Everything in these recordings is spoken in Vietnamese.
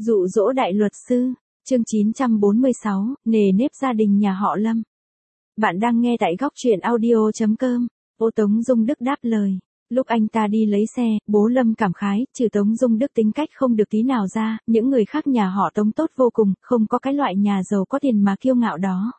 Dụ dỗ đại luật sư, chương 946, nề nếp gia đình nhà họ Lâm. Bạn đang nghe tại góc truyện audio.com. Ô Tống Dung Đức đáp lời. Lúc anh ta đi lấy xe, bố Lâm cảm khái, trừ Tống Dung Đức tính cách không được tí nào ra, những người khác nhà họ Tống tốt vô cùng, không có cái loại nhà giàu có tiền mà kiêu ngạo đó.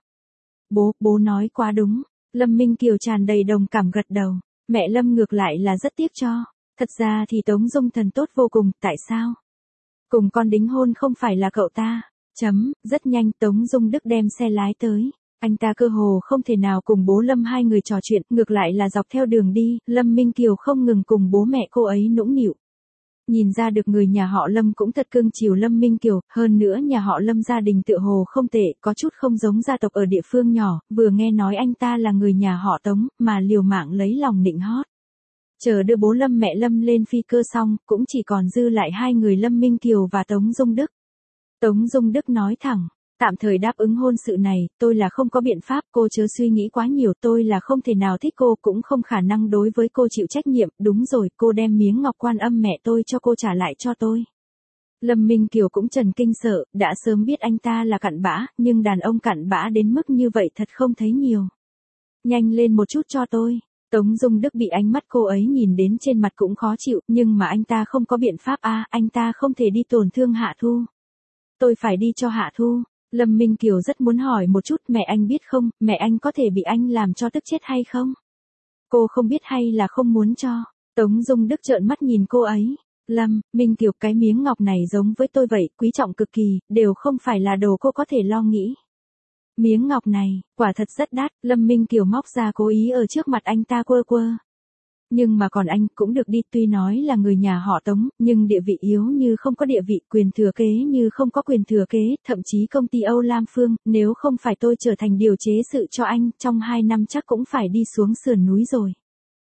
Bố nói quá đúng. Lâm Minh Kiều tràn đầy đồng cảm gật đầu. Mẹ Lâm ngược lại là rất tiếc cho. Thật ra thì Tống Dung Thần tốt vô cùng, tại sao? Cùng con đính hôn không phải là cậu ta. Rất nhanh Tống Dung Đức đem xe lái tới. Anh ta cơ hồ không thể nào cùng bố Lâm hai người trò chuyện, ngược lại là dọc theo đường đi, Lâm Minh Kiều không ngừng cùng bố mẹ cô ấy nũng nịu. Nhìn ra được người nhà họ Lâm cũng thật cưng chiều Lâm Minh Kiều, hơn nữa nhà họ Lâm gia đình tựa hồ không tệ, có chút không giống gia tộc ở địa phương nhỏ, vừa nghe nói anh ta là người nhà họ Tống, mà liều mạng lấy lòng nịnh hót. Chờ đưa bố Lâm mẹ Lâm lên phi cơ xong, cũng chỉ còn dư lại hai người Lâm Minh Kiều và Tống Dung Đức. Tống Dung Đức nói thẳng, tạm thời đáp ứng hôn sự này, tôi là không có biện pháp, cô chớ suy nghĩ quá nhiều, tôi là không thể nào thích cô, cũng không khả năng đối với cô chịu trách nhiệm, đúng rồi, cô đem miếng ngọc Quan Âm mẹ tôi cho cô trả lại cho tôi. Lâm Minh Kiều cũng trần kinh sợ, đã sớm biết anh ta là cặn bã, nhưng đàn ông cặn bã đến mức như vậy thật không thấy nhiều. Nhanh lên một chút cho tôi. Tống Dung Đức bị ánh mắt cô ấy nhìn đến trên mặt cũng khó chịu, nhưng mà anh ta không có biện pháp anh ta không thể đi tổn thương Hạ Thu. Tôi phải đi cho Hạ Thu. Lâm Minh Kiều rất muốn hỏi một chút, mẹ anh biết không, mẹ anh có thể bị anh làm cho tức chết hay không? Cô không biết hay là không muốn cho? Tống Dung Đức trợn mắt nhìn cô ấy. Lâm Minh Kiều, cái miếng ngọc này giống với tôi vậy, quý trọng cực kỳ, đều không phải là đồ cô có thể lo nghĩ. Miếng ngọc này, quả thật rất đắt, Lâm Minh Kiều móc ra cố ý ở trước mặt anh ta quơ quơ. Nhưng mà còn anh cũng được đi, tuy nói là người nhà họ Tống, nhưng địa vị yếu như không có địa vị, quyền thừa kế như không có quyền thừa kế, thậm chí công ty Âu Lam Phương, nếu không phải tôi trở thành điều chế sự cho anh, trong 2 năm chắc cũng phải đi xuống sườn núi rồi.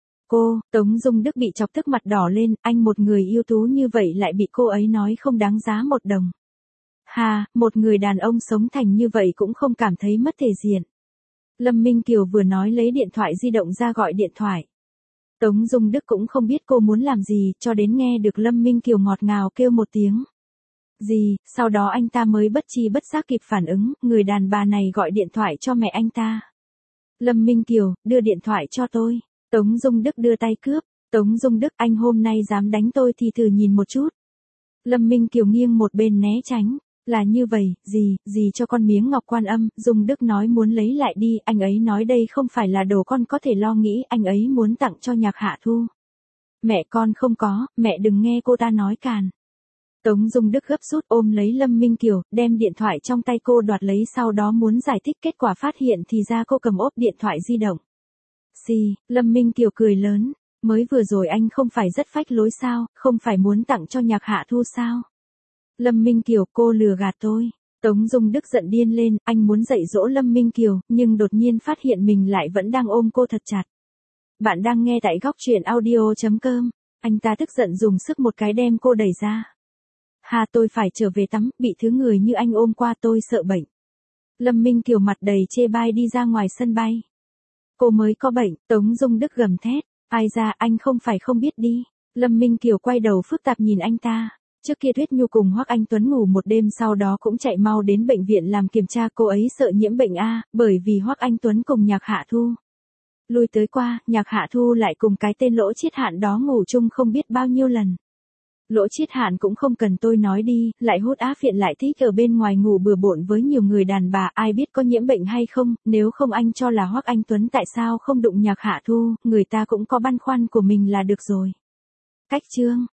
Tống Dung Đức bị chọc tức mặt đỏ lên, anh một người ưu tú như vậy lại bị cô ấy nói không đáng giá một đồng. Một người đàn ông sống thành như vậy cũng không cảm thấy mất thể diện. Lâm Minh Kiều vừa nói lấy điện thoại di động ra gọi điện thoại. Tống Dung Đức cũng không biết cô muốn làm gì, cho đến nghe được Lâm Minh Kiều ngọt ngào kêu một tiếng. Gì, sau đó anh ta mới bất tri bất giác kịp phản ứng, người đàn bà này gọi điện thoại cho mẹ anh ta. Lâm Minh Kiều, đưa điện thoại cho tôi. Tống Dung Đức đưa tay cướp. Tống Dung Đức, anh hôm nay dám đánh tôi thì thử nhìn một chút. Lâm Minh Kiều nghiêng một bên né tránh. Là như vậy, gì cho con miếng ngọc Quan Âm, Dung Đức nói muốn lấy lại đi, anh ấy nói đây không phải là đồ con có thể lo nghĩ, anh ấy muốn tặng cho Nhạc Hạ Thu. Mẹ con không có, mẹ đừng nghe cô ta nói càn. Tống Dung Đức gấp rút ôm lấy Lâm Minh Kiều, đem điện thoại trong tay cô đoạt lấy, sau đó muốn giải thích, kết quả phát hiện thì ra cô cầm ốp điện thoại di động. Lâm Minh Kiều cười lớn, mới vừa rồi anh không phải rất phách lối sao, không phải muốn tặng cho Nhạc Hạ Thu sao? Lâm Minh Kiều, cô lừa gạt tôi. Tống Dung Đức giận điên lên, anh muốn dạy dỗ Lâm Minh Kiều, nhưng đột nhiên phát hiện mình lại vẫn đang ôm cô thật chặt. Bạn đang nghe tại góc truyện audio.com. Anh ta tức giận dùng sức một cái đem cô đẩy ra. Tôi phải trở về tắm, bị thứ người như anh ôm qua tôi sợ bệnh. Lâm Minh Kiều mặt đầy chê bai đi ra ngoài sân bay. Cô mới có bệnh, Tống Dung Đức gầm thét. Ai ra, anh không phải không biết đi. Lâm Minh Kiều quay đầu phức tạp nhìn anh ta. Trước kia Tuyết Nhu cùng Hoắc Anh Tuấn ngủ một đêm, sau đó cũng chạy mau đến bệnh viện làm kiểm tra, cô ấy sợ nhiễm bệnh bởi vì Hoắc Anh Tuấn cùng Nhạc Hạ Thu. Lui tới qua, Nhạc Hạ Thu lại cùng cái tên Lỗ Chiết Hạn đó ngủ chung không biết bao nhiêu lần. Lỗ Chiết Hạn cũng không cần tôi nói đi, lại hút á phiện lại thích ở bên ngoài ngủ bừa bộn với nhiều người đàn bà, ai biết có nhiễm bệnh hay không, nếu không anh cho là Hoắc Anh Tuấn tại sao không đụng Nhạc Hạ Thu, người ta cũng có băn khoăn của mình là được rồi. Cách chương